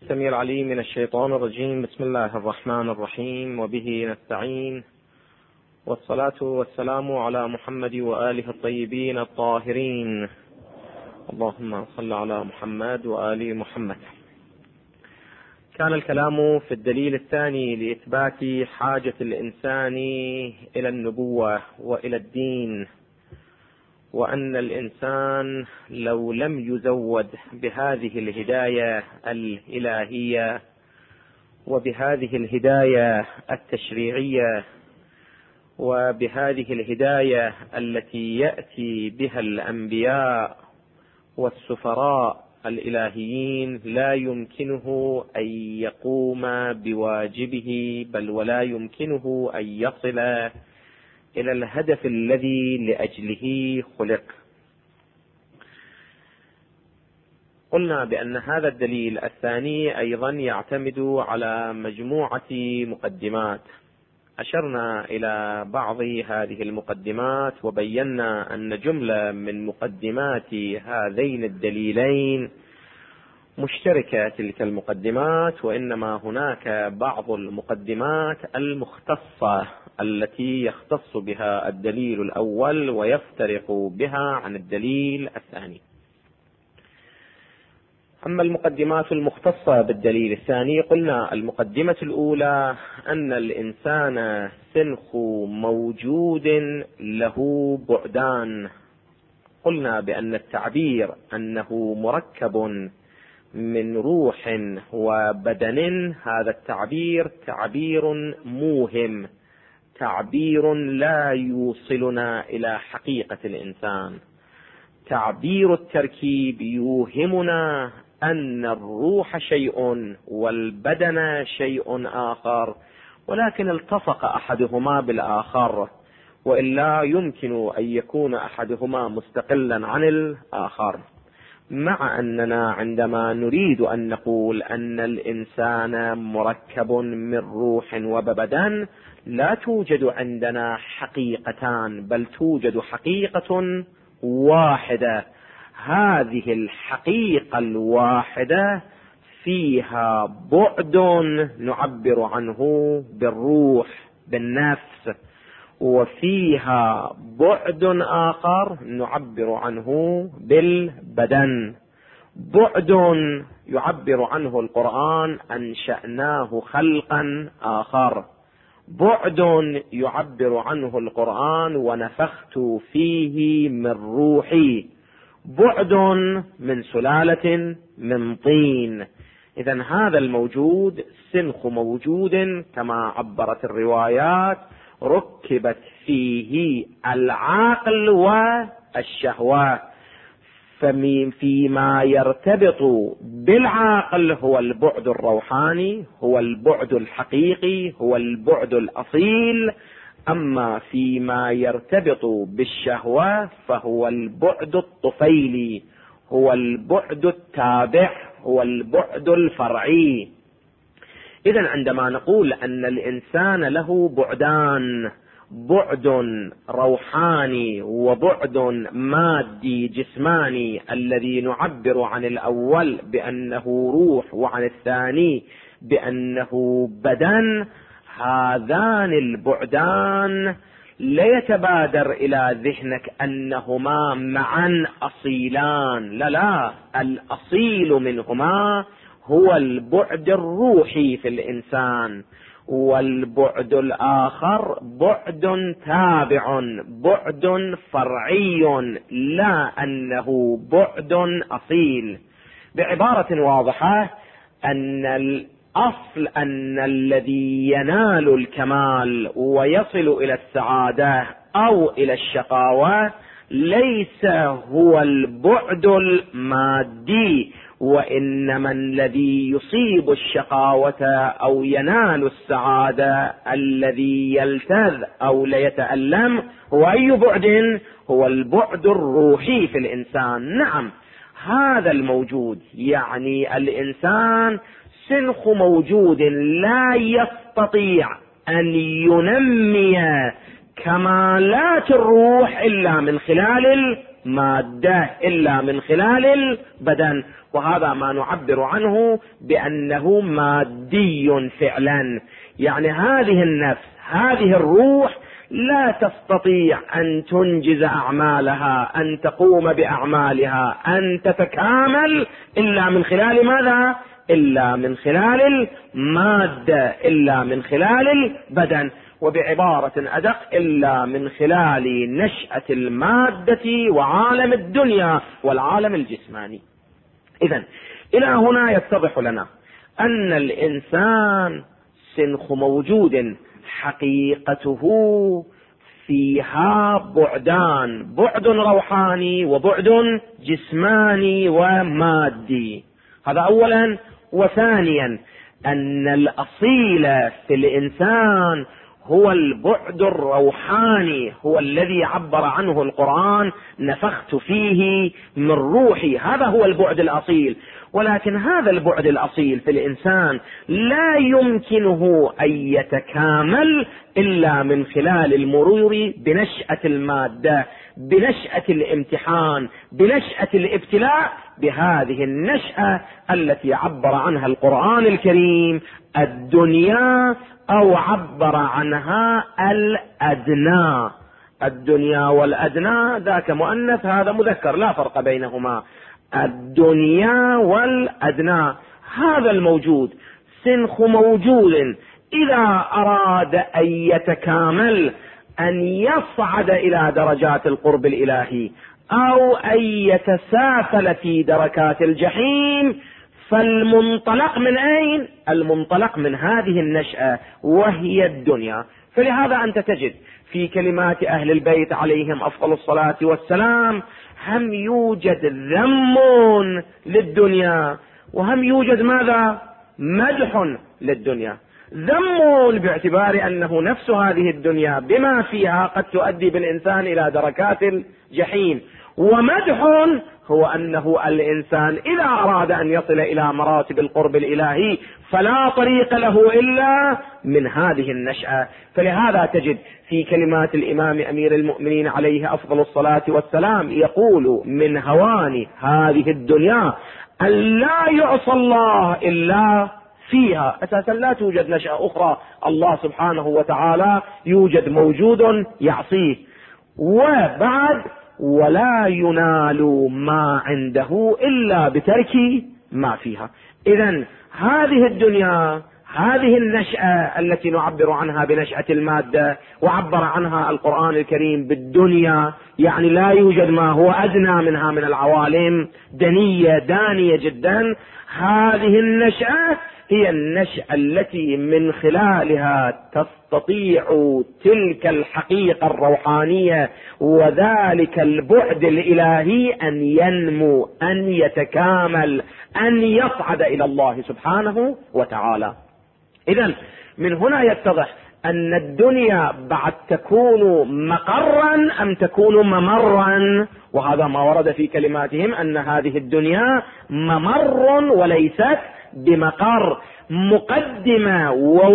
السميع العليم من الشيطان الرجيم. بسم الله الرحمن الرحيم، وبه نستعين، والصلاة والسلام على محمد وآله الطيبين الطاهرين. اللهم صل على محمد وآل محمد. كان الكلام في الدليل الثاني لإثبات حاجة الإنسان إلى النبوة وإلى الدين، وأن الإنسان لو لم يزود بهذه الهداية الإلهية وبهذه الهداية التشريعية وبهذه الهداية التي يأتي بها الأنبياء والسفراء الإلهيين، لا يمكنه أن يقوم بواجبه، بل ولا يمكنه أن يصل إلى الهدف الذي لأجله خلق. قلنا بأن هذا الدليل الثاني أيضا يعتمد على مجموعة مقدمات، أشرنا إلى بعض هذه المقدمات وبينا أن جملة من مقدمات هذين الدليلين مشتركة تلك المقدمات، وإنما هناك بعض المقدمات المختصة التي يختص بها الدليل الأول ويفترق بها عن الدليل الثاني. أما المقدمات المختصة بالدليل الثاني، قلنا المقدمة الأولى أن الإنسان سنخ موجود له بعدان. قلنا بأن التعبير أنه مركب من روح وبدن، هذا التعبير تعبير موهم، تعبير لا يوصلنا إلى حقيقة الإنسان. تعبير التركيب يوهمنا أن الروح شيء والبدن شيء آخر، ولكن التصق أحدهما بالآخر، وإلا يمكن أن يكون أحدهما مستقلا عن الآخر. مع أننا عندما نريد أن نقول أن الإنسان مركب من روح وبدن، لا توجد عندنا حقيقتان، بل توجد حقيقة واحدة. هذه الحقيقة الواحدة فيها بعد نعبر عنه بالروح بالنفس، وفيها بعد آخر نعبر عنه بالبدن. بعد يعبر عنه القرآن أنشأناه خلقا آخر، بعد يعبر عنه القرآن ونفخت فيه من روحي، بعد من سلالة من طين. إذن هذا الموجود سنخ موجود كما عبرت الروايات، ركبت فيه العقل والشهوة. فيما يرتبط بالعقل هو البعد الروحاني، هو البعد الحقيقي، هو البعد الأصيل. أما فيما يرتبط بالشهوة فهو البعد الطفيلي، هو البعد التابع، هو البعد الفرعي. إذن عندما نقول أن الإنسان له بعدان، بعد روحاني وبعد مادي جسماني، الذي نعبر عن الأول بأنه روح وعن الثاني بأنه بدن، هذان البعدان لا يتبادر إلى ذهنك أنهما معا أصيلان، لا، الأصيل منهما هو البعد الروحي في الإنسان، والبعد الآخر بعد تابع، بعد فرعي، لا أنه بعد أصيل. بعبارة واضحة، أن الأصل أن الذي ينال الكمال ويصل إلى السعادة أو إلى الشقاوة ليس هو البعد المادي، وإنما الذي يصيب الشقاوة أو ينال السعادة، الذي يلتذ أو ليتألم، هو أي بعد؟ هو البعد الروحي في الإنسان. نعم، هذا الموجود، يعني الإنسان سنخ موجود لا يستطيع أن ينمي كمالات الروح إلا من خلال مادة إلا من خلال البدن، وهذا ما نعبر عنه بأنه مادي فعلا. يعني هذه النفس، هذه الروح لا تستطيع أن تنجز أعمالها، أن تقوم بأعمالها، أن تتكامل إلا من خلال ماذا؟ إلا من خلال المادة، إلا من خلال البدن، وبعبارة أدق إلا من خلال نشأة المادة وعالم الدنيا والعالم الجسماني. إذن إلى هنا يتضح لنا أن الإنسان سنخ موجود حقيقته فيها بعدان، بعد روحاني وبعد جسماني ومادي، هذا أولا. وثانيا أن الأصيل في الإنسان هو البعد الروحاني، هو الذي عبر عنه القرآن نفخت فيه من روحي، هذا هو البعد الأصيل. ولكن هذا البعد الأصيل في الإنسان لا يمكنه أن يتكامل إلا من خلال المرور بنشأة المادة، بنشأة الامتحان، بنشأة الابتلاء، بهذه النشأة التي عبر عنها القرآن الكريم الدنيا، أو عبر عنها الأدنى. الدنيا والأدنى ذاك مؤنث هذا مذكر، لا فرق بينهما. الدنيا والأدنى هذا الموجود سنخ موجود إذا أراد أن يتكامل، أن يصعد إلى درجات القرب الإلهي، أو أن يتسافل في دركات الجحيم، فالمنطلق من أين؟ المنطلق من هذه النشأة وهي الدنيا. فلهذا أنت تجد في كلمات أهل البيت عليهم أفضل الصلاة والسلام هم يوجد ذم للدنيا، وهم يوجد ماذا؟ مدح للدنيا. ذم باعتبار أنه نفس هذه الدنيا بما فيها قد تؤدي بالإنسان إلى دركات الجحيم، ومدح هو أنه الإنسان إذا أراد أن يصل إلى مراتب القرب الإلهي فلا طريق له إلا من هذه النشأة. فلهذا تجد في كلمات الإمام أمير المؤمنين عليه أفضل الصلاة والسلام يقول من هوان هذه الدنيا أن لا يعصى الله إلا فيها. أساسا لا توجد نشأة أخرى الله سبحانه وتعالى يوجد موجود يعصيه، وبعد ولا ينال ما عنده إلا بترك ما فيها. إذن هذه الدنيا، هذه النشأة التي نعبر عنها بنشأة المادة، وعبر عنها القرآن الكريم بالدنيا، يعني لا يوجد ما هو أدنى منها من العوالم، دنية دانية جدا. هذه النشأة هي النشأة التي من خلالها تستطيع تلك الحقيقة الروحانية وذلك البعد الإلهي أن ينمو، أن يتكامل، أن يصعد إلى الله سبحانه وتعالى. إذن من هنا يتضح أن الدنيا بعد تكون مقرا أم تكون ممرا، وهذا ما ورد في كلماتهم أن هذه الدنيا ممر وليست بمقر، مقدمة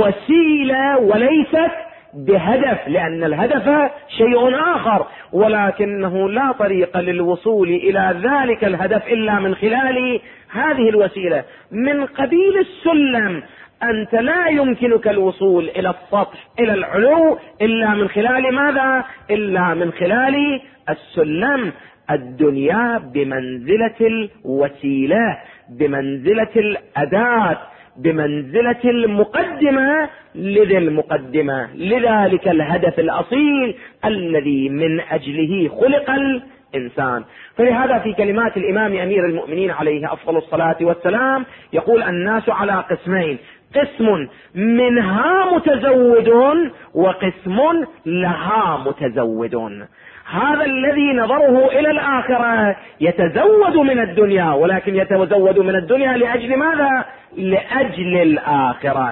ووسيلة وليست بهدف، لأن الهدف شيء آخر، ولكنه لا طريق للوصول إلى ذلك الهدف إلا من خلال هذه الوسيلة. من قبيل السلم، أنت لا يمكنك الوصول إلى السطح إلى العلو إلا من خلال ماذا؟ إلا من خلال السلم. الدنيا بمنزلة الوسيلة، بمنزلة الأداة، بمنزلة المقدمة لذي المقدمة، لذلك الهدف الأصيل الذي من أجله خلق الإنسان. فلهذا في كلمات الإمام أمير المؤمنين عليه أفضل الصلاة والسلام يقول الناس على قسمين: قسم منها متزود وقسم لها متزود. هذا الذي نظره إلى الآخرة يتزود من الدنيا، ولكن يتزود من الدنيا لأجل ماذا؟ لأجل الآخرة.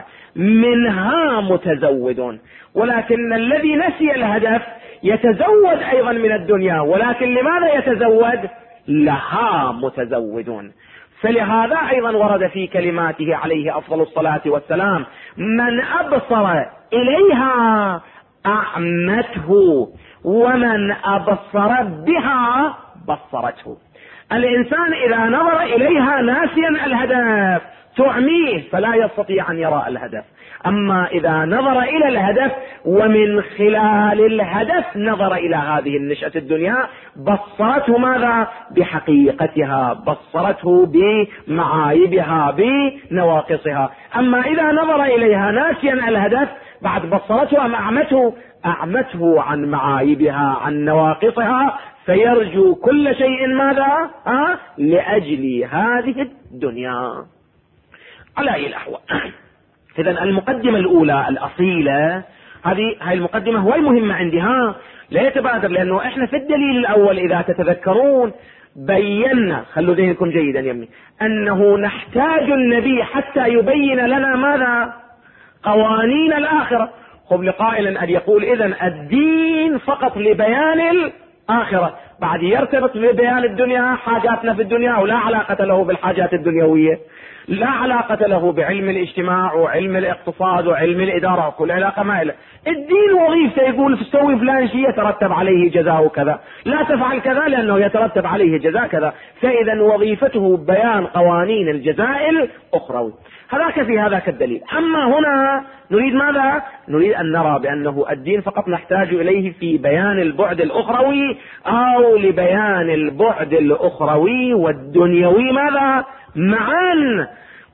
منها متزود، ولكن الذي نسي الهدف يتزود أيضا من الدنيا، ولكن لماذا يتزود؟ لها متزودون. فلهذا أيضا ورد في كلماته عليه أفضل الصلاة والسلام: من أبصر إليها أعمته، ومن أبصر بها بصرته. الإنسان إذا نظر إليها ناسيا الهدف تعميه فلا يستطيع أن يرى الهدف. أما إذا نظر إلى الهدف ومن خلال الهدف نظر إلى هذه النشأة الدنيا بصرته ماذا؟ بحقيقتها، بصرته بمعايبها بنواقصها. أما إذا نظر إليها ناسيا الهدف بعد بصرته أعمته عن معايبها عن نواقصها، فيرجو كل شيء ماذا؟ لأجل هذه الدنيا. على أي الأحوال إذن المقدمة الأولى الأصيلة هذه المقدمة هو المهمة عندي، لا يتبادر، لأنه إحنا في الدليل الأول إذا تتذكرون بينا، خلوا ذهنكم جيدا يمني، أنه نحتاج النبي حتى يبين لنا ماذا؟ قوانين الآخرة. خب لقائل أن يقول إذن الدين فقط لبيان الآخرة، بعد يرتبط ببيان الدنيا حاجاتنا في الدنيا ولا علاقة له بالحاجات الدنيوية، لا علاقة له بعلم الاجتماع وعلم الاقتصاد وعلم الإدارة، كل علاقة ما له. الدين وظيفته يقول سوي فلان شيء يترتب عليه جزاء كذا، لا تفعل كذا لأنه يترتب عليه جزاء كذا، فإذا وظيفته بيان قوانين الجزاء الأخروي. هذاك في هذاك الدليل. أما هنا نريد ماذا؟ نريد أن نرى بأنه الدين فقط نحتاج إليه في بيان البعد الأخروي أو لبيان البعد الأخروي والدنيوي ماذا؟ معا،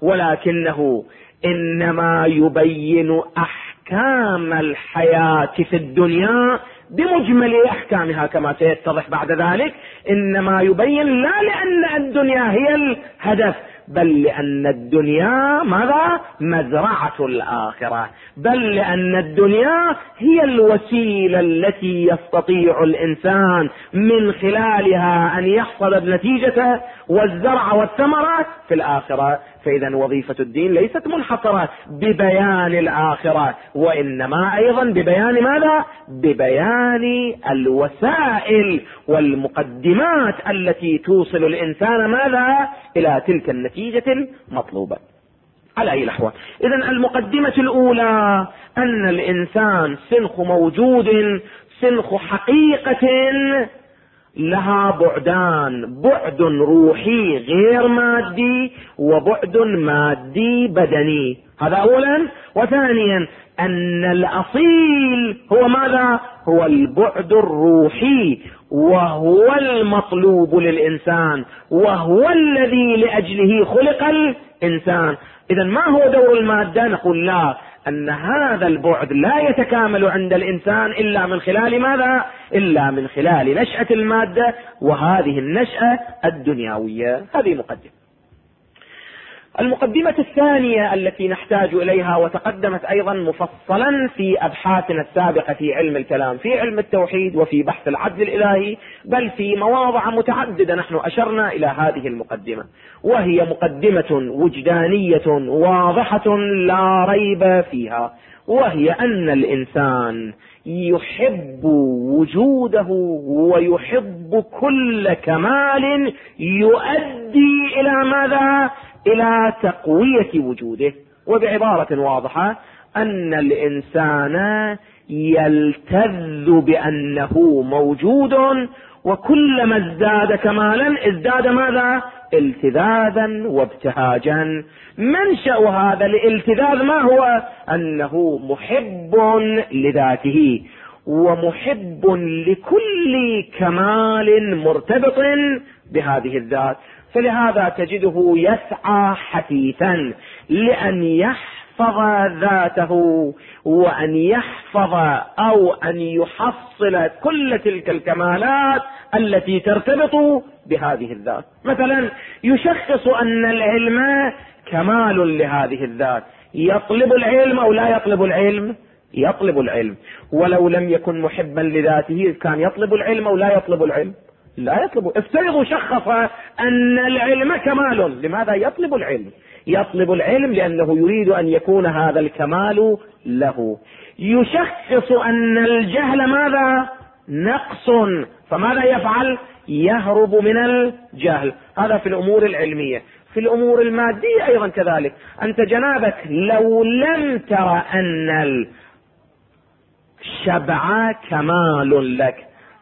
ولكنه إنما يبين أحكام الحياة في الدنيا بمجمل أحكامها كما سيتضح بعد ذلك. إنما يبين لا لأن الدنيا هي الهدف، بل لأن الدنيا ماذا؟ مزرعة الآخرة، بل لأن الدنيا هي الوسيلة التي يستطيع الإنسان من خلالها أن يحصد النتيجة والزرع والثمرة في الآخرة. فإذا وظيفة الدين ليست منحصرة ببيان الآخرة، وإنما أيضا ببيان ماذا؟ ببيان الوسائل والمقدمات التي توصل الإنسان ماذا؟ إلى تلك النتيجة المطلوبة. على أي الأحوال إذن المقدمة الأولى أن الإنسان سنخ موجود، سنخ حقيقة لها بعدان، بعد روحي غير مادي وبعد مادي بدني، هذا أولا. وثانيا أن الأصيل هو ماذا؟ هو البعد الروحي، وهو المطلوب للإنسان، وهو الذي لأجله خلق الإنسان. إذن ما هو دور المادة؟ نقول لا، أن هذا البعد لا يتكامل عند الإنسان إلا من خلال ماذا؟ إلا من خلال نشأة المادة، وهذه النشأة الدنيوية. هذه مقدمة. المقدمة الثانية التي نحتاج إليها وتقدمت أيضا مفصلا في أبحاثنا السابقة في علم الكلام، في علم التوحيد وفي بحث العدل الإلهي، بل في مواضع متعددة نحن أشرنا إلى هذه المقدمة، وهي مقدمة وجدانية واضحة لا ريب فيها، وهي أن الإنسان يحب وجوده ويحب كل كمال يؤدي إلى ماذا؟ إلى تقوية وجوده. وبعبارة واضحة أن الإنسان يلتذ بأنه موجود، وكلما ازداد كمالا ازداد ماذا؟ التذاذا وابتهاجا. منشأ هذا الالتذاذ ما هو؟ أنه محب لذاته ومحب لكل كمال مرتبط بهذه الذات، فلهذا تجده يسعى حثيثا لأن يحفظ ذاته وأن يحفظ أو أن يحصل كل تلك الكمالات التي ترتبط بهذه الذات. مثلا يشخص أن العلم كمال لهذه الذات، يطلب العلم أو لا يطلب العلم؟ يطلب العلم. ولو لم يكن محبا لذاته كان يطلب العلم أو لا يطلب العلم؟ لا يطلب. افترضوا شخص أن العلم كمال، لماذا يطلب العلم؟ يطلب العلم لأنه يريد أن يكون هذا الكمال له. يشخص أن الجهل ماذا؟ نقص، فماذا يفعل؟ يهرب من الجهل. هذا في الأمور العلمية. في الأمور المادية أيضا كذلك. أنت جنابك لو لم ترى أن الشبع كمال لك،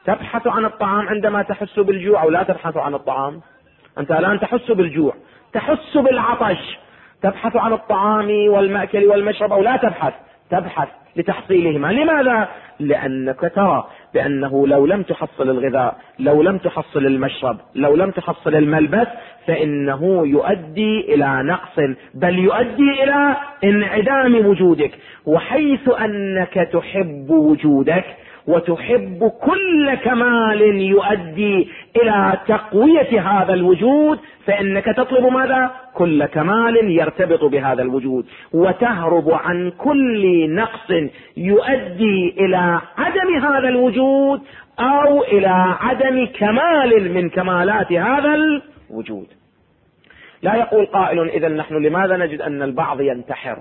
تبحث عن الطعام عندما تحس بالجوع أو لا تبحث عن الطعام؟ أنت الآن تحس بالجوع، تحس بالعطش، تبحث عن الطعام والمأكل والمشرب أو لا تبحث؟ تبحث لتحصيلهما. لماذا؟ لأنك ترى بأنه لو لم تحصل الغذاء، لو لم تحصل المشرب، لو لم تحصل الملبس، فإنه يؤدي إلى نقص، بل يؤدي إلى انعدام وجودك. وحيث أنك تحب وجودك وتحب كل كمال يؤدي إلى تقوية هذا الوجود، فإنك تطلب ماذا؟ كل كمال يرتبط بهذا الوجود، وتهرب عن كل نقص يؤدي إلى عدم هذا الوجود أو إلى عدم كمال من كمالات هذا الوجود. لا يقول قائل إذن نحن لماذا نجد أن البعض ينتحر؟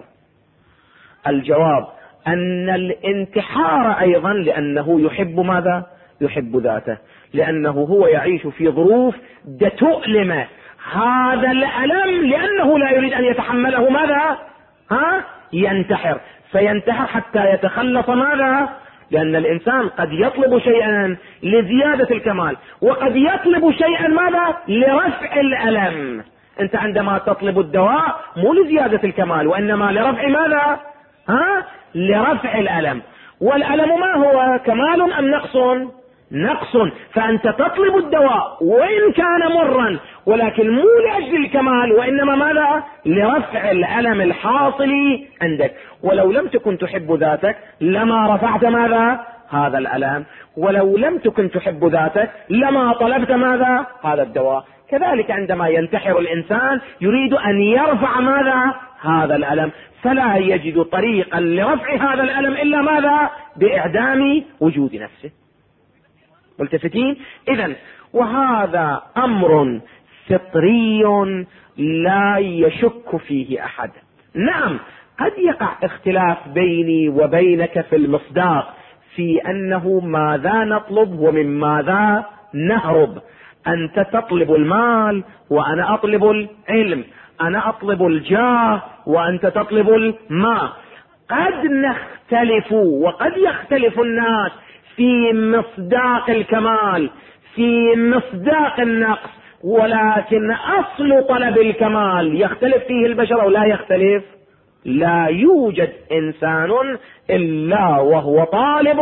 الجواب أن الانتحار أيضا لأنه يحب ماذا؟ يحب ذاته، لأنه هو يعيش في ظروف تؤلمه هذا الألم، لأنه لا يريد أن يتحمله ماذا؟ ينتحر، فينتحر حتى يتخلص ماذا؟ لأن الإنسان قد يطلب شيئا لزيادة الكمال، وقد يطلب شيئا ماذا؟ لرفع الألم. أنت عندما تطلب الدواء مو لزيادة الكمال، وإنما لرفع ماذا؟ لرفع الألم. والألم ما هو؟ كمال أم نقص؟ نقص. فأنت تطلب الدواء وإن كان مرا، ولكن مو لأجل الكمال، وإنما ماذا؟ لرفع الألم الحاصل عندك. ولو لم تكن تحب ذاتك لما رفعت ماذا؟ هذا الألم. ولو لم تكن تحب ذاتك لما طلبت ماذا؟ هذا الدواء. كذلك عندما ينتحر الإنسان يريد أن يرفع ماذا؟ هذا الألم، فلا يجد طريقا لرفع هذا الألم إلا ماذا؟ بإعدام وجود نفسه. ملتفتين؟ إذن وهذا أمر فطري لا يشك فيه أحد. نعم قد يقع اختلاف بيني وبينك في المصداق، في أنه ماذا نطلب ومن ماذا نهرب. أنت تطلب المال وأنا أطلب العلم، أنا أطلب الجاه وأنت تطلب الماء. قد نختلف وقد يختلف الناس في مصداق الكمال، في مصداق النقص، ولكن أصل طلب الكمال يختلف فيه البشر أو لا يختلف؟ لا يوجد إنسان إلا وهو طالب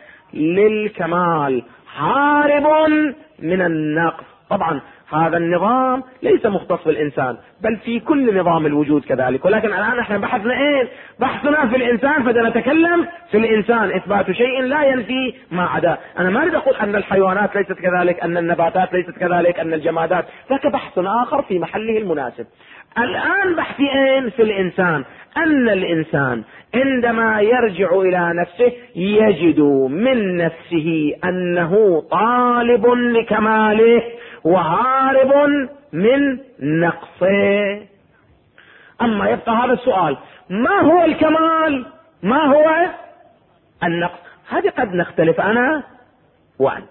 للكمال، هارب من النقص. طبعا هذا النظام ليس مختص بالإنسان، بل في كل نظام الوجود كذلك. ولكن الآن احنا بحثنا في الإنسان، فنتكلم في الإنسان. إثبات شيء لا ينفي ما عداه. أنا ما أريد أقول أن الحيوانات ليست كذلك، أن النباتات ليست كذلك، أن الجمادات، ذاك بحث آخر في محله المناسب. الآن بحثي في الإنسان، أن الإنسان عندما يرجع إلى نفسه يجد من نفسه أنه طالب لكماله وهارب من نقصه. أما يبقى هذا السؤال: ما هو الكمال؟ ما هو النقص؟ هذه قد نختلف أنا وأنت.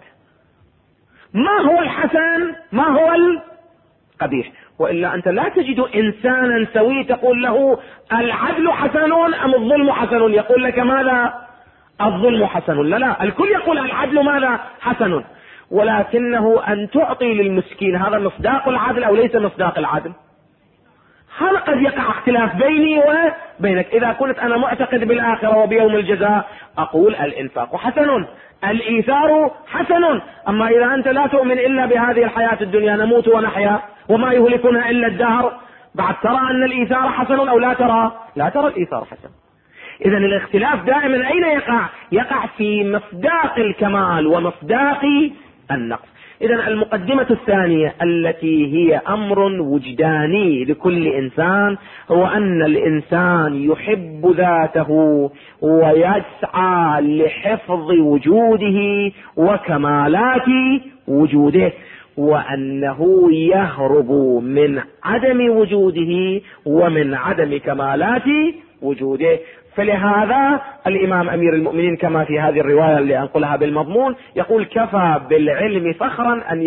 ما هو الحسن؟ ما هو القبيح؟ وإلا أنت لا تجد إنسانا سوي تقول له العدل حسن أم الظلم حسن، يقول لك ماذا؟ الظلم حسن. لا، الكل يقول العدل ماذا؟ حسن. ولكنه أن تعطي للمسكين، هذا مصداق العدل أو ليس مصداق العدل؟ هذا قد يقع اختلاف بيني وبينك. إذا كنت أنا معتقد بالآخرة وبيوم الجزاء أقول الإنفاق حسن، الإيثار حسن. أما إذا أنت لا تؤمن إلا بهذه الحياة الدنيا، نموت ونحيا وما يهلكنا إلا الدهر، بعد ترى أن الإيثار حسن أو لا ترى؟ لا ترى الإيثار حسن. إذن الاختلاف دائما أين يقع؟ يقع في مصداق الكمال ومصداق النقص. إذن المقدمة الثانية التي هي أمر وجداني لكل إنسان هو أن الإنسان يحب ذاته ويسعى لحفظ وجوده وكمالات وجوده، وأنه يهرب من عدم وجوده ومن عدم كمالات وجوده. فلهذا الإمام أمير المؤمنين كما في هذه الرواية اللي أنقلها بالمضمون يقول: كفى بالعلم فخرا أن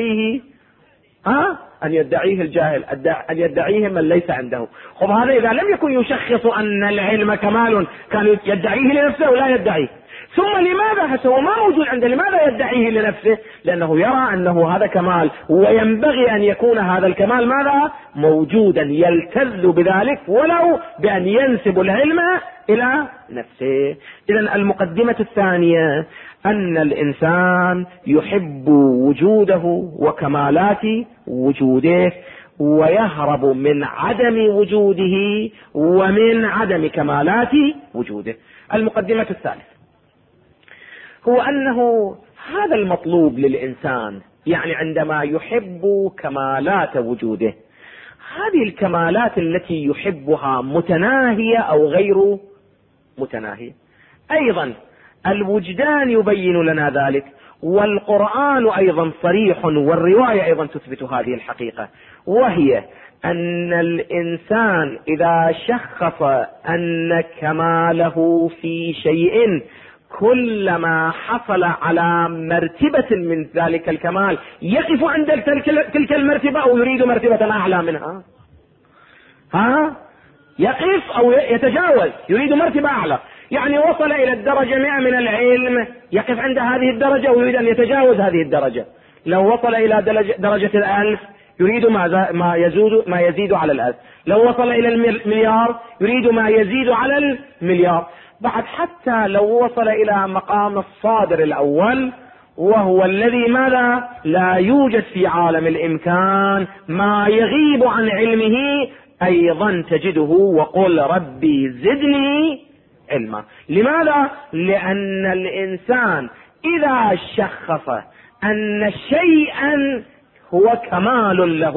يدعيه الجاهل، أن يدعيه من ليس عنده. خب هذا إذا لم يكن يشخص أن العلم كمال كان يدعيه لنفسه ولا يدعيه. ثم لماذا هو ما موجود عنده؟ لماذا يدعيه لنفسه؟ لأنه يرى أنه هذا كمال، وينبغي أن يكون هذا الكمال ماذا؟ موجودا، يلتذ بذلك ولو بأن ينسب العلم إلى نفسه. إذن المقدمة الثانية أن الإنسان يحب وجوده وكمالات وجوده، ويهرب من عدم وجوده ومن عدم كمالات وجوده. المقدمة الثالثة هو أنه هذا المطلوب للإنسان، يعني عندما يحب كمالات وجوده، هذه الكمالات التي يحبها متناهية أو غير متناهية. أيضا الوجدان يبين لنا ذلك، والقرآن أيضا صريح، والرواية أيضا تثبت هذه الحقيقة، وهي أن الإنسان إذا شخص أن كماله في شيء، كلما حصل على مرتبة من ذلك الكمال يقف عند تلك المرتبة أو يريد مرتبة أعلى منها، يقف أو يتجاوز، يريد مرتبة أعلى. يعني وصل إلى الدرجة 100 من العلم، يقف عند هذه الدرجة ويريد أن يتجاوز هذه الدرجة. لو وصل إلى درجة 1000 يريد ما يزيد على 1000. لو وصل إلى المليار يريد ما يزيد على المليار. بعد حتى لو وصل إلى مقام الصادر الأول، وهو الذي ماذا؟ لا يوجد في عالم الإمكان، ما يغيب عن علمه، أيضا تجده وقل ربي زدني علما. لماذا؟ لأن الإنسان إذا شخص أن شيئا هو كمال له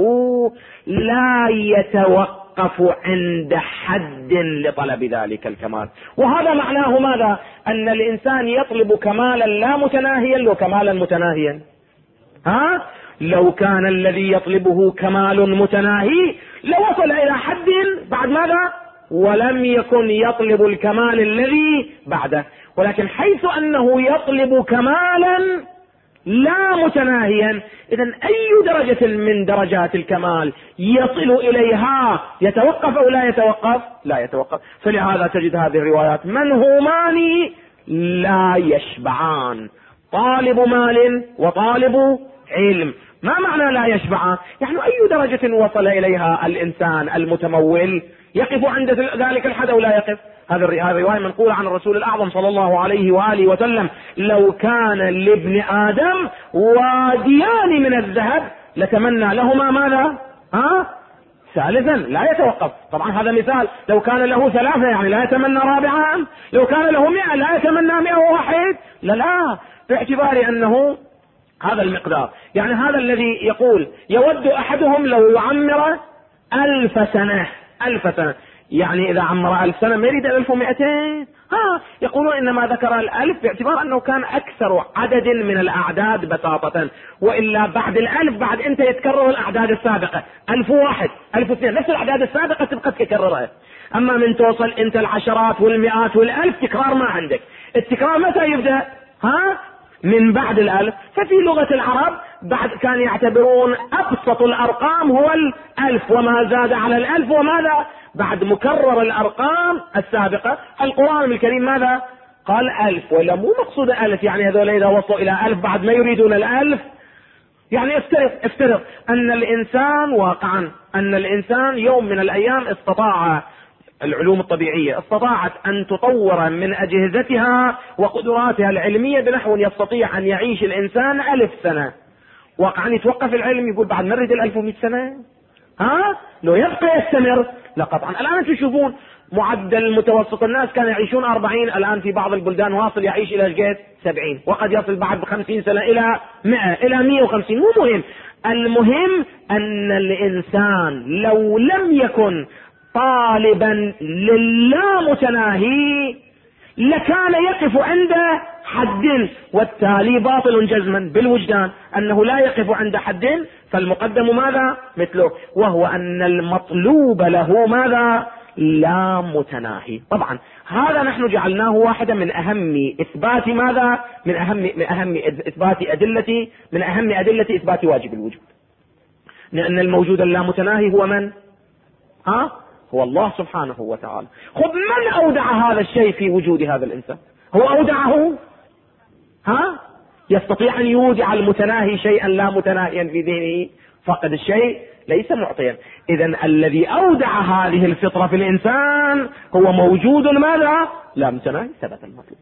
لا يتوقف عند حد لطلب ذلك الكمال. وهذا معناه ماذا؟ أن الإنسان يطلب كمالا لا متناهيا وكمالا متناهيا. لو كان الذي يطلبه كمال متناهي لوصل إلى حد بعد ماذا؟ ولم يكن يطلب الكمال الذي بعده. ولكن حيث أنه يطلب كمالا لا متناهيا، إذن أي درجة من درجات الكمال يصل إليها يتوقف أو لا يتوقف؟ لا يتوقف. فلهذا تجد هذه الروايات منهومان لا يشبعان، طالب مال وطالب علم. ما معنى لا يشبعان؟ يعني أي درجة وصل إليها الإنسان المتمول يقف عند ذلك الحد أو لا يقف؟ هذه الرواية منقولة عن الرسول الأعظم صلى الله عليه وآله وسلم: لو كان لابن آدم واديان من الذهب لتمنى لهما ماذا؟ ثالثا لا يتوقف. طبعا هذا مثال، لو كان له 3 يعني لا يتمنى رابعا، لو كان له 100 لا يتمنى 101. لا، باعتبار أنه هذا المقدار. يعني هذا الذي يقول يود أحدهم لو يعمر 1000 سنة، 1000 سنة، يعني إذا عمر 1000 سنة ما يريد 1200. يقولون إنما ذكر 1000 باعتبار أنه كان أكثر عدد من الأعداد بساطة، وإلا بعد 1000 بعد أنت يتكرر الأعداد السابقة، 1001 1002 نفس الأعداد السابقة تبقى تكررها. أما من توصل أنت العشرات والمئات وال1000 تكرار ما عندك. التكرار متى يبدأ؟ من بعد 1000. ففي لغة العرب بعد كان يعتبرون أبسط الأرقام هو 1000 وما زاد على 1000 وماذا؟ بعد مكرر الأرقام السابقة. القرآن الكريم ماذا؟ قال 1000، ولا مو مقصود 1000 يعني هذول إذا وصلوا إلى 1000 بعد ما يريدون 1000. يعني افترض أن الإنسان واقعا أن الإنسان يوم من الأيام استطاع، العلوم الطبيعية استطاعت أن تطور من أجهزتها وقدراتها العلمية بنحو يستطيع أن يعيش الإنسان 1000 سنة. واقعا يتوقف العلم يقول بعد نريد 1100 سنة؟ لو يبقى يستمر؟ لا قطعا. الآن تشوفون معدل متوسط الناس كانوا يعيشون 40، الآن في بعض البلدان واصل يعيش إلى 70، وقد يصل بعد 50 سنة إلى 100 إلى 150. مو مهم، المهم أن الإنسان لو لم يكن طالبا للا متناهي لكان يقف عند حد، والتالي باطل جزما بالوجدان أنه لا يقف عند حد. فالمقدم ماذا؟ مثله، وهو أن المطلوب له ماذا؟ لا متناهي. طبعا هذا نحن جعلناه واحدا من أهم إثبات ماذا؟ من أهم إثبات أدلة، من أهم أدلة إثبات واجب الوجود. لأن الموجود اللامتناهي هو من؟ هو الله سبحانه وتعالى. خذ من أودع هذا الشيء في وجود هذا الإنسان؟ هو أودعه؟ يستطيع أن يودع المتناهي شيئا لا متناهيا في ذهنه؟ فقد الشيء ليس معطيا. إذن الذي أودع هذه الفطرة في الإنسان هو موجود ماذا؟ لا متناهي، ثبت المطلوب.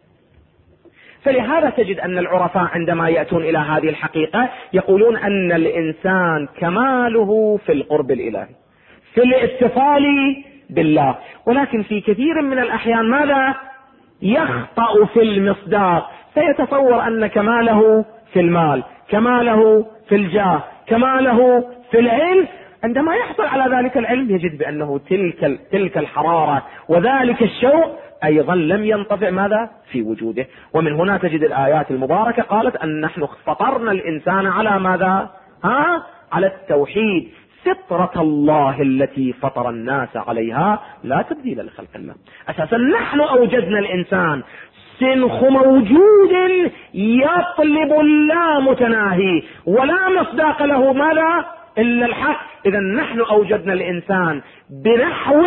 فلهذا تجد أن العرفاء عندما يأتون إلى هذه الحقيقة يقولون أن الإنسان كماله في القرب الإلهي، في الاتصال بالله، ولكن في كثير من الأحيان ماذا؟ يخطأ في المصداق، فيتصور أن كماله في المال، كماله في الجاه، كماله في العلم. عندما يحصل على ذلك العلم يجد بأنه تلك الحرارة وذلك الشوق أيضا لم ينطفئ ماذا؟ في وجوده. ومن هنا تجد الآيات المباركة قالت أن نحن فطرنا الإنسان على ماذا؟ على التوحيد، فطرة الله التي فطر الناس عليها لا تبديل لخلق الله. أساسا نحن أوجدنا الإنسان سنخ موجود يطلب اللا متناهي ولا مصداق له ماذا؟ إلا الحق. إذا نحن أوجدنا الإنسان بنحو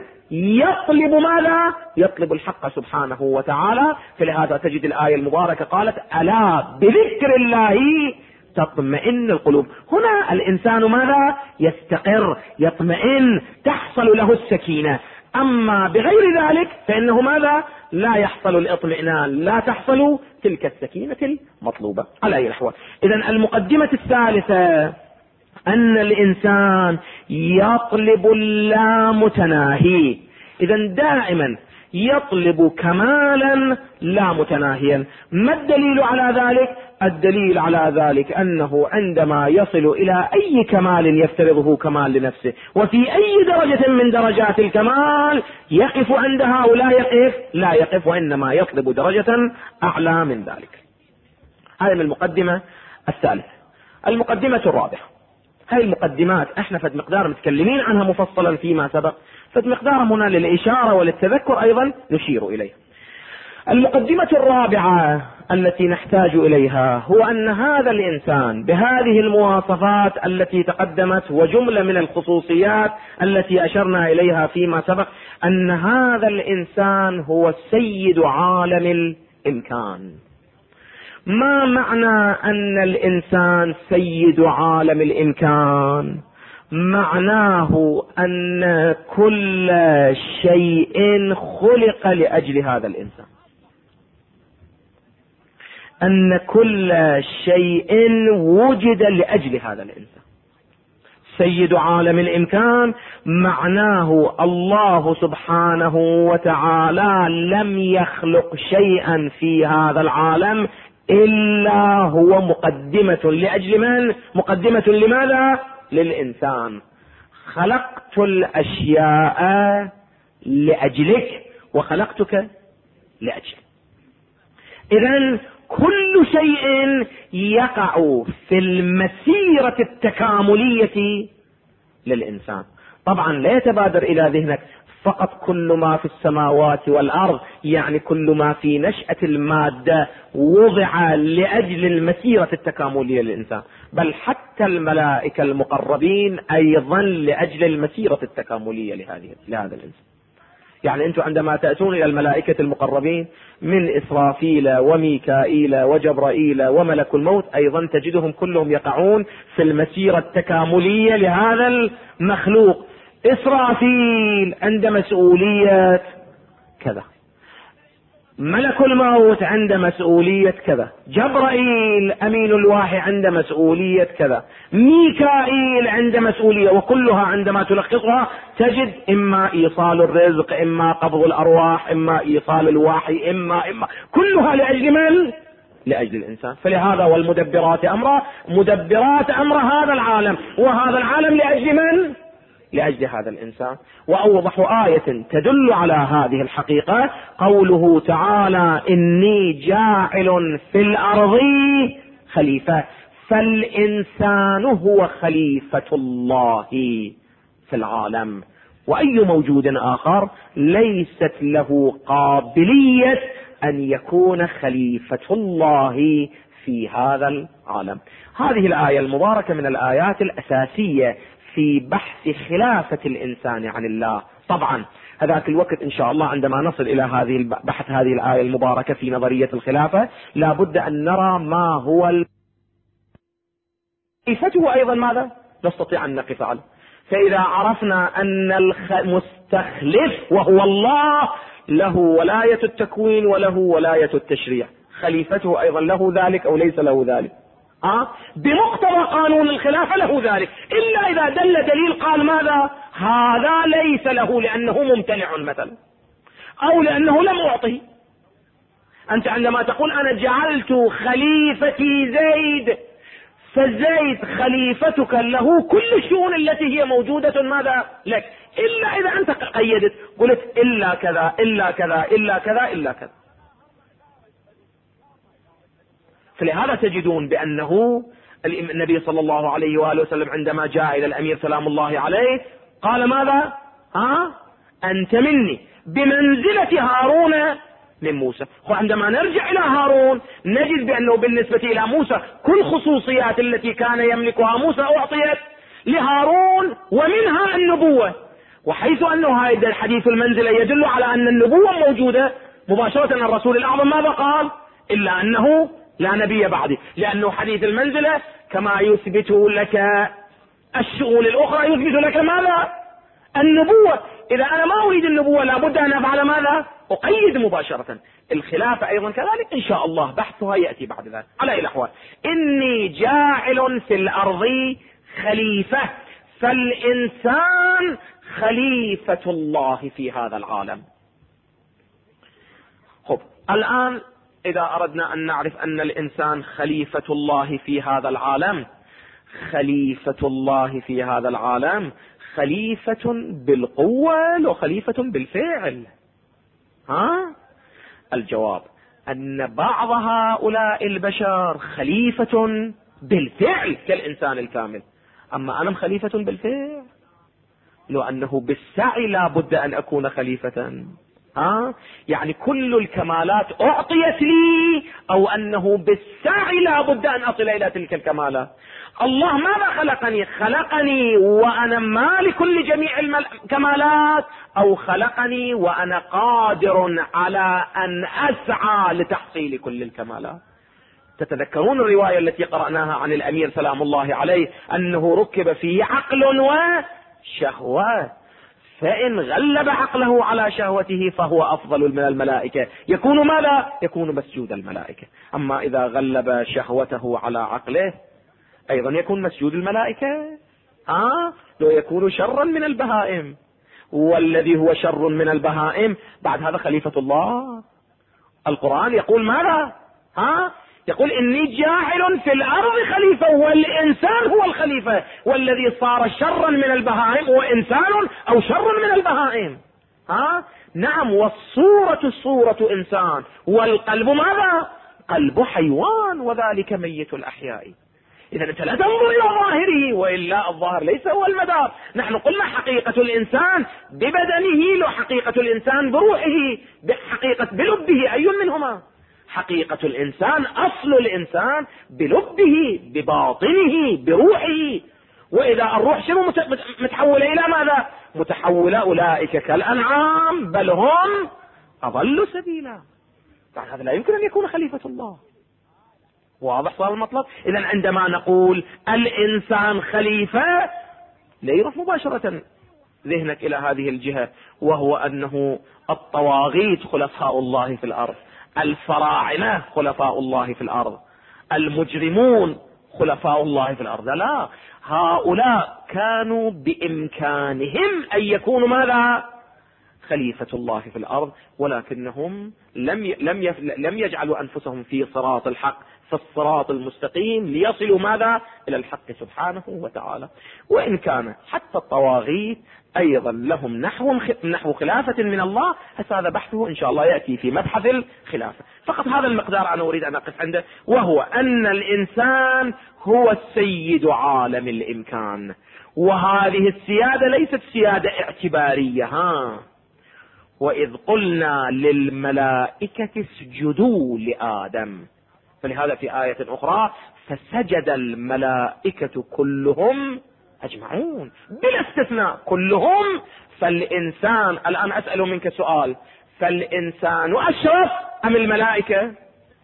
يطلب ماذا؟ يطلب الحق سبحانه وتعالى. فلهذا تجد الآية المباركة قالت ألا بذكر الله تطمئن القلوب. هنا الإنسان ماذا؟ يستقر، يطمئن، تحصل له السكينة. أما بغير ذلك فإنه ماذا؟ لا يحصل الاطمئنان، لا تحصل تلك السكينة المطلوبة على أي الأحوال. إذن المقدمة الثالثة أن الإنسان يطلب اللا متناهي. إذن دائما يطلب كمالا لا متناهيا. ما الدليل على ذلك؟ الدليل على ذلك أنه عندما يصل إلى أي كمال يفترضه كمال لنفسه، وفي أي درجة من درجات الكمال يقف عندها أو لا يقف، وإنما يطلب درجة أعلى من ذلك. هذه من المقدمة الثالثة. المقدمة الرابعة، هذه المقدمات احنا فد مقدار متكلمين عنها مفصلا فيما سبق، فد مقدار هنا للإشارة وللتذكر أيضا نشير إليه. المقدمة الرابعة التي نحتاج إليها هو أن هذا الإنسان بهذه المواصفات التي تقدمت وجملة من الخصوصيات التي أشرنا إليها فيما سبق، أن هذا الإنسان هو سيد عالم الإمكان. ما معنى أن الإنسان سيد عالم الإمكان؟ معناه أن كل شيء خلق لأجل هذا الإنسان، أن كل شيء وجد لأجل هذا الإنسان. سيد عالم الإمكان معناه الله سبحانه وتعالى لم يخلق شيئا في هذا العالم إلا هو مقدمة لأجل من؟ مقدمة لماذا؟ للإنسان. خلقت الأشياء لأجلك وخلقتك لأجلك. إذن كل شيء يقع في المسيرة التكاملية للإنسان. طبعا لا يتبادر إلى ذهنك فقط كل ما في السماوات والأرض، يعني كل ما في نشأة المادة وضع لأجل المسيرة التكاملية للإنسان، بل حتى الملائكة المقربين أيضا لأجل المسيرة التكاملية لهذا الإنسان. يعني أنتم عندما تأتون إلى الملائكة المقربين من إسرافيل وميكائيل وجبرائيل وملك الموت أيضا تجدهم كلهم يقعون في المسيرة التكاملية لهذا المخلوق. إسرافيل عند مسؤولية كذا، ملك الموت عند مسؤولية كذا، جبرائيل أمين الوحي عند مسؤولية كذا، ميكائيل عند مسؤولية، وكلها عندما تلخصها تجد إما إيصال الرزق، إما قبض الأرواح، إما إيصال الوحي، إما كلها لأجل من؟ لأجل الإنسان. فلهذا والمدبرات أمره، مدبرات أمر هذا العالم، وهذا العالم لأجل من؟ لأجل هذا الإنسان. وأوضح آية تدل على هذه الحقيقة قوله تعالى إني جاعل في الأرض خليفة. فالإنسان هو خليفة الله في العالم، وأي موجود آخر ليست له قابلية أن يكون خليفة الله في هذا العالم. هذه الآية المباركة من الآيات الأساسية في بحث خلافة الإنسان عن الله. طبعا هذاك الوقت إن شاء الله عندما نصل إلى بحث هذه الآية المباركة في نظرية الخلافة لابد أن نرى ما هو خليفته أيضا ماذا نستطيع أن نقف عليه. فإذا عرفنا أن المستخلف وهو الله له ولاية التكوين وله ولاية التشريع، خليفته أيضا له ذلك أو ليس له ذلك؟ بمقتضى قانون الخلافة له ذلك، إلا إذا دل دليل قال ماذا هذا ليس له لأنه ممتنع مثلا أو لأنه لم أعطه. أنت عندما تقول أنا جعلت خليفتي زيد، فزيد خليفتك له كل الشؤون التي هي موجودة ماذا لك، إلا إذا أنت قيدت قلت إلا كذا إلا كذا إلا كذا إلا كذا. فلهذا تجدون بأنه النبي صلى الله عليه وآله وسلم عندما جاء إلى الأمير سلام الله عليه قال ماذا أنت مني بمنزلة هارون من موسى. وعندما نرجع إلى هارون نجد بأنه بالنسبة إلى موسى كل خصوصيات التي كان يملكها موسى أعطيت لهارون، ومنها النبوة. وحيث أنه هذا الحديث المنزلة يدل على أن النبوة موجودة مباشرة، الرسول الأعظم ماذا قال إلا أنه لا نبي بعدي، لأنه حديث المنزلة كما يثبت لك الشؤون الأخرى يثبت لك ماذا النبوة. إذا أنا ما أريد النبوة لابد أن أفعل ماذا أقيد مباشرة. الخلافة أيضا كذلك إن شاء الله بحثها يأتي بعد ذلك. على أي الأحوال إني جاعل في الأرض خليفة، فالإنسان خليفة الله في هذا العالم. خب الآن إذا أردنا أن نعرف أن الإنسان خليفة الله في هذا العالم، خليفة الله في هذا العالم خليفة بالقوة وخليفة بالفعل. الجواب أن بعض هؤلاء البشر خليفة بالفعل كالإنسان الكامل، أما أنا خليفة بالفعل لو أنه بالسعي لا بد أن أكون خليفة. يعني كل الكمالات أعطيت لي، أو أنه بالسعي لا بد أن أصل إلى تلك الكمالات. الله ماذا خلقني؟ خلقني وأنا مالك لجميع الكمالات، أو خلقني وأنا قادر على أن أسعى لتحصيل كل الكمالات. تتذكرون الرواية التي قرأناها عن الأمير سلام الله عليه أنه ركب فيه عقل وشهوة، فإن غلب عقله على شهوته فهو أفضل من الملائكة، يكون ماذا؟ يكون مسجود الملائكة. أما إذا غلب شهوته على عقله أيضا يكون مسجود الملائكة. لو يكون شرا من البهائم، والذي هو شر من البهائم بعد هذا خليفة الله. القرآن يقول ماذا؟ يقول إني جاعل في الأرض خليفة، والإنسان هو الخليفة، والذي صار شرا من البهائم هو إنسان أو شر من البهائم. نعم، والصورة صورة إنسان، والقلب ماذا؟ قلب حيوان، وذلك ميت الأحياء. إذا أنت لا تنظر إلى ظاهره، وإلا الظاهر ليس هو المدار. نحن قلنا حقيقة الإنسان ببدنه، لو حقيقة الإنسان بروحه، بحقيقة بلبه، أي منهما؟ حقيقة الإنسان أصل الإنسان بلبه بباطنه بروحه. وإذا الروح شنو متحولة إلى ماذا؟ متحولة أولئك كالأنعام بل هم أضل سبيلا. هذا لا يمكن أن يكون خليفة الله. واضح صار المطلب؟ إذا عندما نقول الإنسان خليفة لا يروح مباشرة ذهنك إلى هذه الجهة، وهو أنه الطواغيت خلفاء الله في الأرض، الفراعنة خلفاء الله في الأرض، المجرمون خلفاء الله في الأرض. لا، هؤلاء كانوا بإمكانهم أن يكونوا ماذا؟ خليفة الله في الأرض، ولكنهم لم يجعلوا أنفسهم في صراط الحق، في الصراط المستقيم، ليصلوا ماذا؟ إلى الحق سبحانه وتعالى. وإن كان حتى الطواغيت أيضا لهم نحو خلافة من الله، هذا بحثه إن شاء الله يأتي في مبحث الخلافة. فقط هذا المقدار أنا أريد أن أقف عنده، وهو أن الإنسان هو السيد عالم الإمكان، وهذه السيادة ليست سيادة اعتبارية. وإذ قلنا للملائكة اسجدوا لآدم، فلهذا في آية أخرى فسجد الملائكة كلهم أجمعون بلا استثناء كلهم. فالإنسان الآن أسأل منك سؤال، فالإنسان أشرف أم الملائكة؟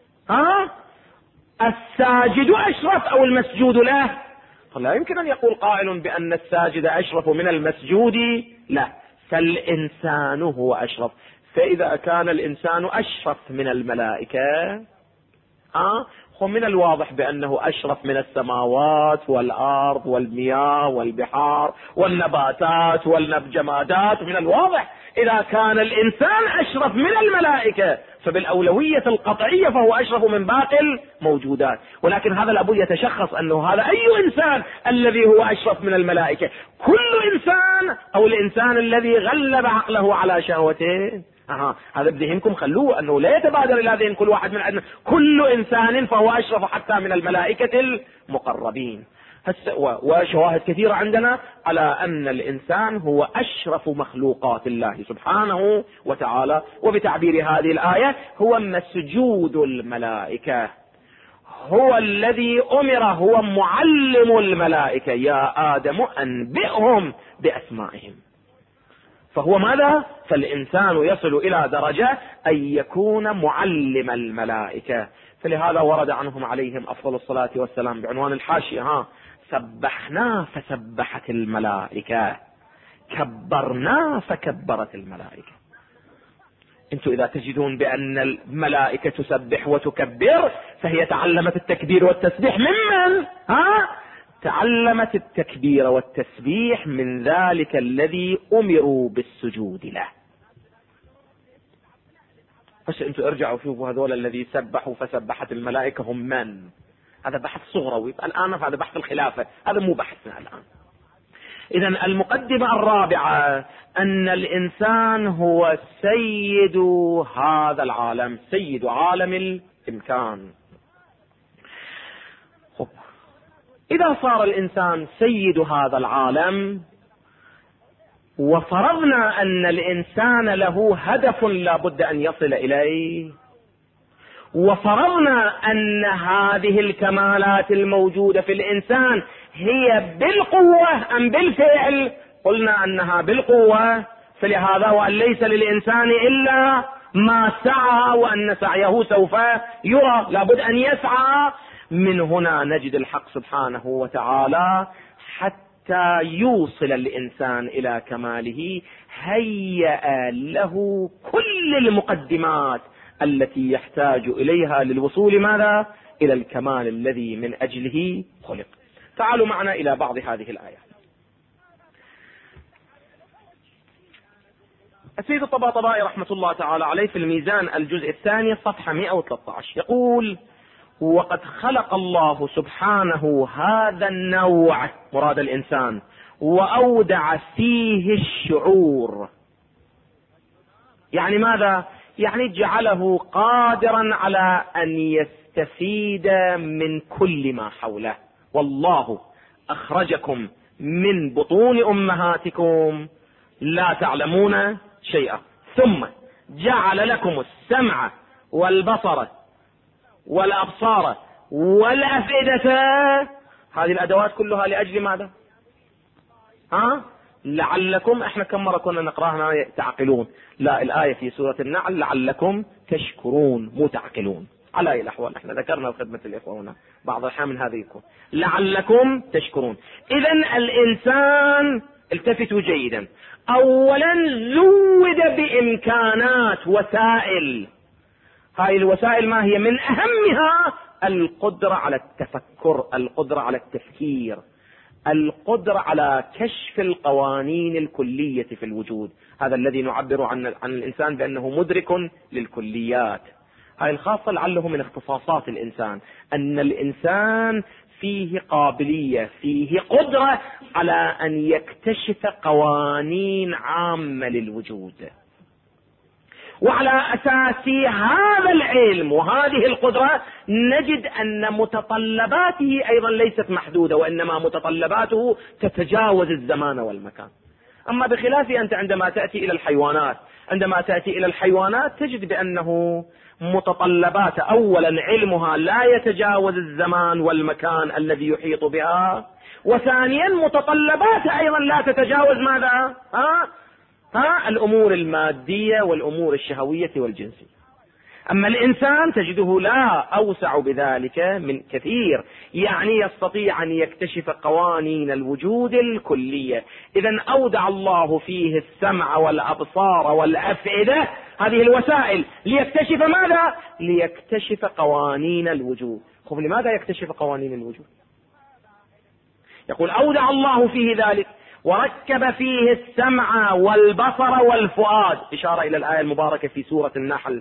الساجد أشرف أو المسجود له؟ لا يمكن أن يقول قائل بأن الساجد أشرف من المسجود له، فالإنسان هو أشرف. فإذا كان الإنسان أشرف من الملائكة ومن الواضح بأنه أشرف من السماوات والأرض والمياه والبحار والنباتات والجمادات. من الواضح إذا كان الإنسان أشرف من الملائكة فبالأولوية القطعية فهو أشرف من باقي الموجودات. ولكن هذا لابد يتشخص أنه هذا أي إنسان الذي هو أشرف من الملائكة؟ كل إنسان أو الإنسان الذي غلب عقله على شهوته؟ هذا بذهنكم خلوه أنه لا يتبادر إلى ذهن كل واحد من عندنا كل إنسان فهو أشرف حتى من الملائكة المقربين. وشواهد كثيرة عندنا على أن الإنسان هو أشرف مخلوقات الله سبحانه وتعالى. وبتعبير هذه الآية هو مسجود الملائكة، هو الذي أمر، هو معلم الملائكة، يا آدم أنبئهم بأسمائهم. فهو ماذا؟ فالإنسان يصل إلى درجة أن يكون معلم الملائكة. فلهذا ورد عنهم عليهم أفضل الصلاة والسلام بعنوان الحاشية سبحنا فسبحت الملائكة، كبرنا فكبرت الملائكة. انتم إذا تجدون بأن الملائكة تسبح وتكبر فهي تعلمت التكبير والتسبيح ممن؟ تعلمت التكبير والتسبيح من ذلك الذي أمروا بالسجود له. بس انتم ارجعوا شوفوا هذول الذي سبحوا فسبحت الملائكة هم من؟ هذا بحث صغروي الآن، هذا بحث الخلافة، هذا مو بحثنا الآن. إذن المقدمة الرابعة أن الإنسان هو سيد هذا العالم، سيد عالم الإمكان. إذا صار الإنسان سيد هذا العالم وفرضنا أن الإنسان له هدف لا بد أن يصل إليه، وفرضنا أن هذه الكمالات الموجودة في الإنسان هي بالقوة أم بالفعل؟ قلنا أنها بالقوة، فلهذا وأن ليس للإنسان إلا ما سعى وأن سعيه سوف يرى، لابد أن يسعى. من هنا نجد الحق سبحانه وتعالى حتى يوصل الإنسان إلى كماله هيأ له كل المقدمات التي يحتاج إليها للوصول ماذا؟ إلى الكمال الذي من أجله خلق. تعالوا معنا إلى بعض هذه الآيات. السيد الطباطبائي رحمة الله تعالى عليه في الميزان الجزء الثاني صفحة 113 يقول: وقد خلق الله سبحانه هذا النوع، مراد الإنسان، وأودع فيه الشعور. يعني ماذا؟ يعني جعله قادرا على أن يستفيد من كل ما حوله. والله أخرجكم من بطون أمهاتكم لا تعلمون شيئا، ثم جعل لكم السمع والبصر والأبصار والأفئدة. هذه الأدوات كلها لأجل ماذا؟ لعلكم. احنا كم مرة كنا نقراها تعقلون؟ لا، الآية في سورة النعل لعلكم تشكرون مو تعقلون. على أي الأحوال احنا ذكرنا خدمة الإخوة هنا بعض الأحيان من هذه يكون لعلكم تشكرون. إذن الإنسان، التفتوا جيدا، أولا زود بإمكانات وسائل. هاي الوسائل ما هي؟ من أهمها القدرة على التفكر، القدرة على التفكير، القدرة على كشف القوانين الكلية في الوجود. هذا الذي نعبر عن الإنسان بأنه مدرك للكليات. هاي الخاصة لعله من اختصاصات الإنسان، أن الإنسان فيه قابلية، فيه قدرة على أن يكتشف قوانين عامة للوجود. وعلى أساس هذا العلم وهذه القدرة نجد أن متطلباته أيضا ليست محدودة، وإنما متطلباته تتجاوز الزمان والمكان. أما بخلاف أنت عندما تأتي إلى الحيوانات عندما تأتي إلى الحيوانات تجد بأنه متطلبات أولا علمها لا يتجاوز الزمان والمكان الذي يحيط بها، وثانيا متطلبات أيضا لا تتجاوز ماذا؟ الأمور المادية والأمور الشهوية والجنسية. أما الإنسان تجده لا أوسع بذلك من كثير، يعني يستطيع أن يكتشف قوانين الوجود الكلية. إذا أودع الله فيه السمع والأبصار والأفئدة، هذه الوسائل ليكتشف ماذا؟ ليكتشف قوانين الوجود. خب لماذا يكتشف قوانين الوجود؟ يقول أودع الله فيه ذلك، وركب فيه السمع والبصر والفؤاد، إشارة إلى الآية المباركة في سورة النحل،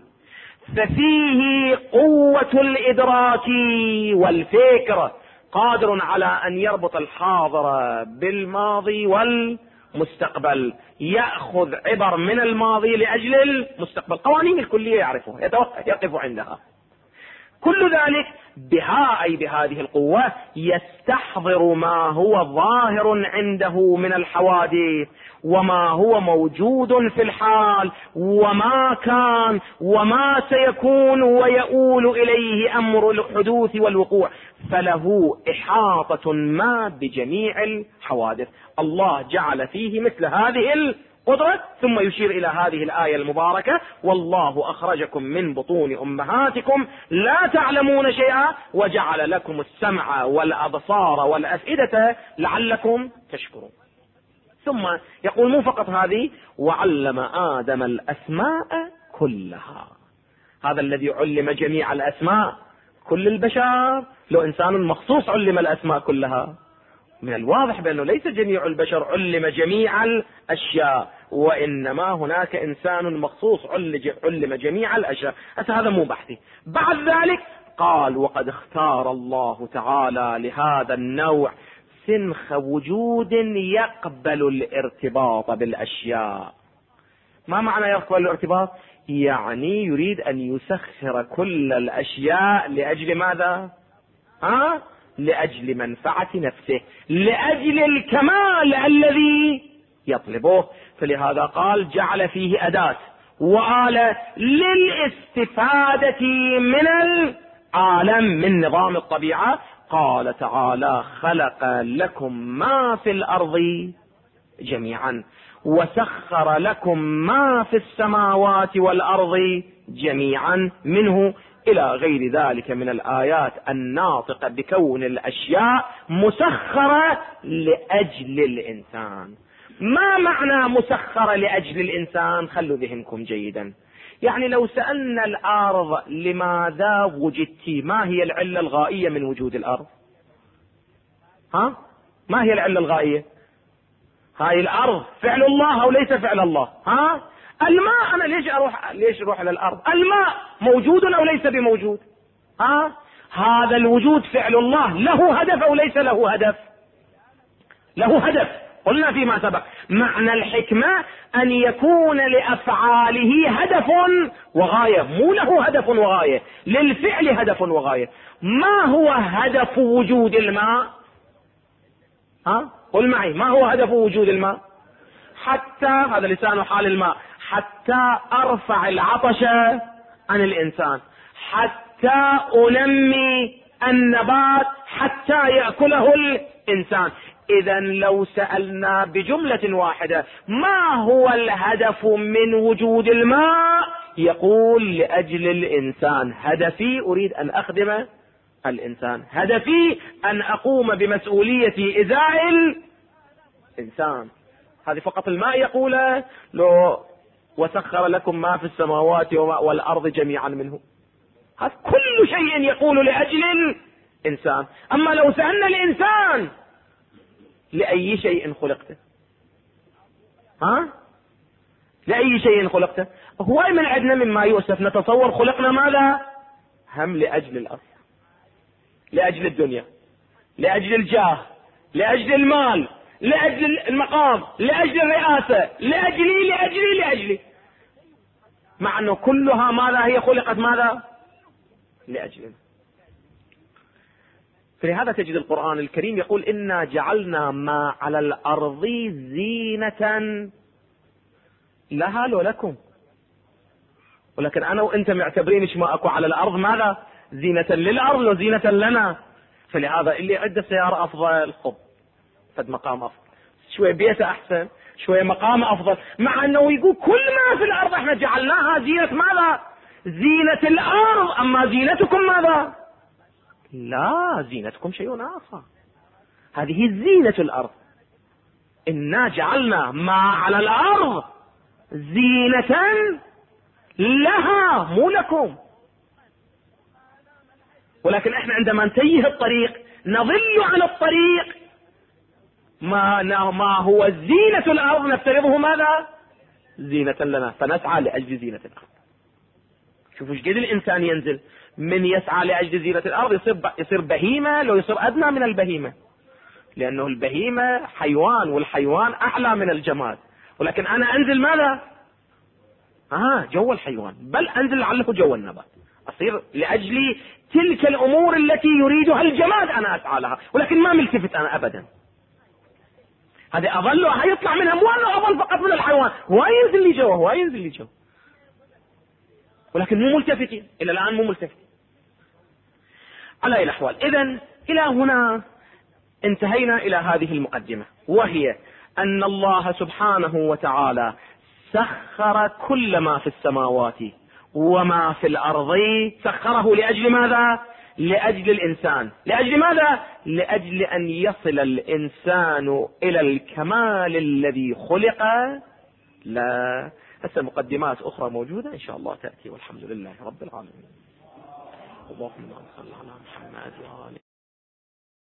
ففيه قوة الإدراك والفكر، قادر على أن يربط الحاضر بالماضي والمستقبل، يأخذ عبر من الماضي لأجل المستقبل، قوانين الكلية يعرفها، يقف عندها. كل ذلك بها أي بهذه القوة يستحضر ما هو ظاهر عنده من الحوادث، وما هو موجود في الحال، وما كان وما سيكون ويؤول إليه أمر الحدوث والوقوع، فله إحاطة ما بجميع الحوادث. الله جعل فيه مثل هذه القدرة، ثم يشير إلى هذه الآية المباركة: والله أخرجكم من بطون أمهاتكم لا تعلمون شيئا وجعل لكم السمع والأبصار والأفئدة لعلكم تشكرون. ثم يقول مو فقط هذه، وعلم آدم الأسماء كلها. هذا الذي علم جميع الأسماء، كل البشر لو إنسان مخصوص علم الأسماء كلها. من الواضح بأنه ليس جميع البشر علم جميع الأشياء، وإنما هناك إنسان مخصوص علم جميع الأشياء. هذا مو بحثي. بعد ذلك قال: وقد اختار الله تعالى لهذا النوع سنخ وجود يقبل الارتباط بالأشياء. ما معنى يقبل الارتباط؟ يعني يريد أن يسخر كل الأشياء لأجل ماذا؟ لأجل منفعة نفسه، لأجل الكمال الذي يطلبه. فلهذا قال: جعل فيه أداة وآلة للاستفادة من العالم، من نظام الطبيعة. قال تعالى: خلق لكم ما في الأرض جميعا وسخر لكم ما في السماوات والأرض جميعا منه، إلى غير ذلك من الآيات الناطقة بكون الأشياء مسخرة لأجل الإنسان. ما معنى مسخرة لأجل الإنسان؟ خلوا ذهنكم جيدا. يعني لو سألنا الأرض لماذا وجدت، ما هي العلة الغائية من وجود الأرض؟ ما هي العلة الغائية؟ هاي الأرض فعل الله أو ليس فعل الله؟ الماء، أنا ليش أروح على الأرض؟ الماء موجود أو ليس بموجود؟ هذا الوجود فعل الله، له هدف أو ليس له هدف؟ له هدف، قلنا فيما سبق. معنى الحكمة أن يكون لأفعاله هدف وغاية، مو له هدف وغاية، للفعل هدف وغاية. ما هو هدف وجود الماء؟ قل معي، ما هو هدف وجود الماء؟ حتى، هذا لسان حال الماء، حتى أرفع العطش عن الإنسان، حتى أنمي النبات، حتى يأكله الإنسان. إذا لو سألنا بجملة واحدة ما هو الهدف من وجود الماء، يقول: لأجل الإنسان. هدفي أريد أن أخدم الإنسان، هدفي أن أقوم بمسؤوليتي إزاء الإنسان. هذه فقط الماء يقول: لو وسخر لكم ما في السماوات والأرض جميعا منه. هذا كل شيء يقول لأجل الإنسان. أما لو سألنا الإنسان: لأي شيء خلقته؟ لأي شيء خلقته؟ هو من عندنا مما يؤسف نتصور خلقنا ماذا؟ هم لأجل الأرض، لأجل الدنيا، لأجل الجاه، لأجل المال، لأجل المقام، لأجل الرئاسة، لأجلي لأجلي لأجلي، مع أنه كلها ماذا هي؟ خلقت ماذا؟ لأجلنا. فلهذا تجد القرآن الكريم يقول: إنا جعلنا ما على الأرض زينة لها ولكم. ولكن أنا وأنت معتبرين إيش ما أكو على الأرض ماذا؟ زينة للأرض وزينة لنا. فلهذا اللي عنده سيارة أفضل خذ فد مقام أفضل، شوية بيته أحسن، شوية مقام أفضل، مع أنه يقول كل ما في الأرض احنا جعلناها زينة ماذا؟ زينة الأرض. أما زينتكم ماذا؟ لا، زينتكم شيء آخر. هذه زينة الأرض. إنا جعلنا ما على الأرض زينة لها مو لكم. ولكن احنا عندما نتيه الطريق نضل عن الطريق ما هو زينة الأرض نفترضه ماذا؟ زينة لنا، فنسعى لأجل زينة الأرض. شوفوا ايش قد الإنسان ينزل من يسعى لأجل زينة الأرض يصير بهيمة، لو يصير أدنى من البهيمة، لأنه البهيمة حيوان والحيوان أعلى من الجماد. ولكن أنا أنزل ماذا؟ جو الحيوان، بل أنزل لعله جو النبات، أصير لأجل تلك الأمور التي يريدها الجماد أنا أسعى لها، ولكن ما ملتفت أنا أبدا. هذا أظل هيطلع منها، مو أنا أظل فقط من الحيوان، هو ينزل لي جوا، هو ينزل لي جوا، ولكن مو ملتفتين إلى الآن، مو ملتفتين. على أي الأحوال، إذن إلى هنا انتهينا إلى هذه المقدمة، وهي أن الله سبحانه وتعالى سخر كل ما في السماوات وما في الأرض، سخره لأجل ماذا؟ لأجل الإنسان. لأجل ماذا؟ لأجل أن يصل الإنسان إلى الكمال الذي خلق. لا هسه مقدمات أخرى موجودة إن شاء الله تأتي، والحمد لله رب العالمين. اللهم صل على محمد وآله.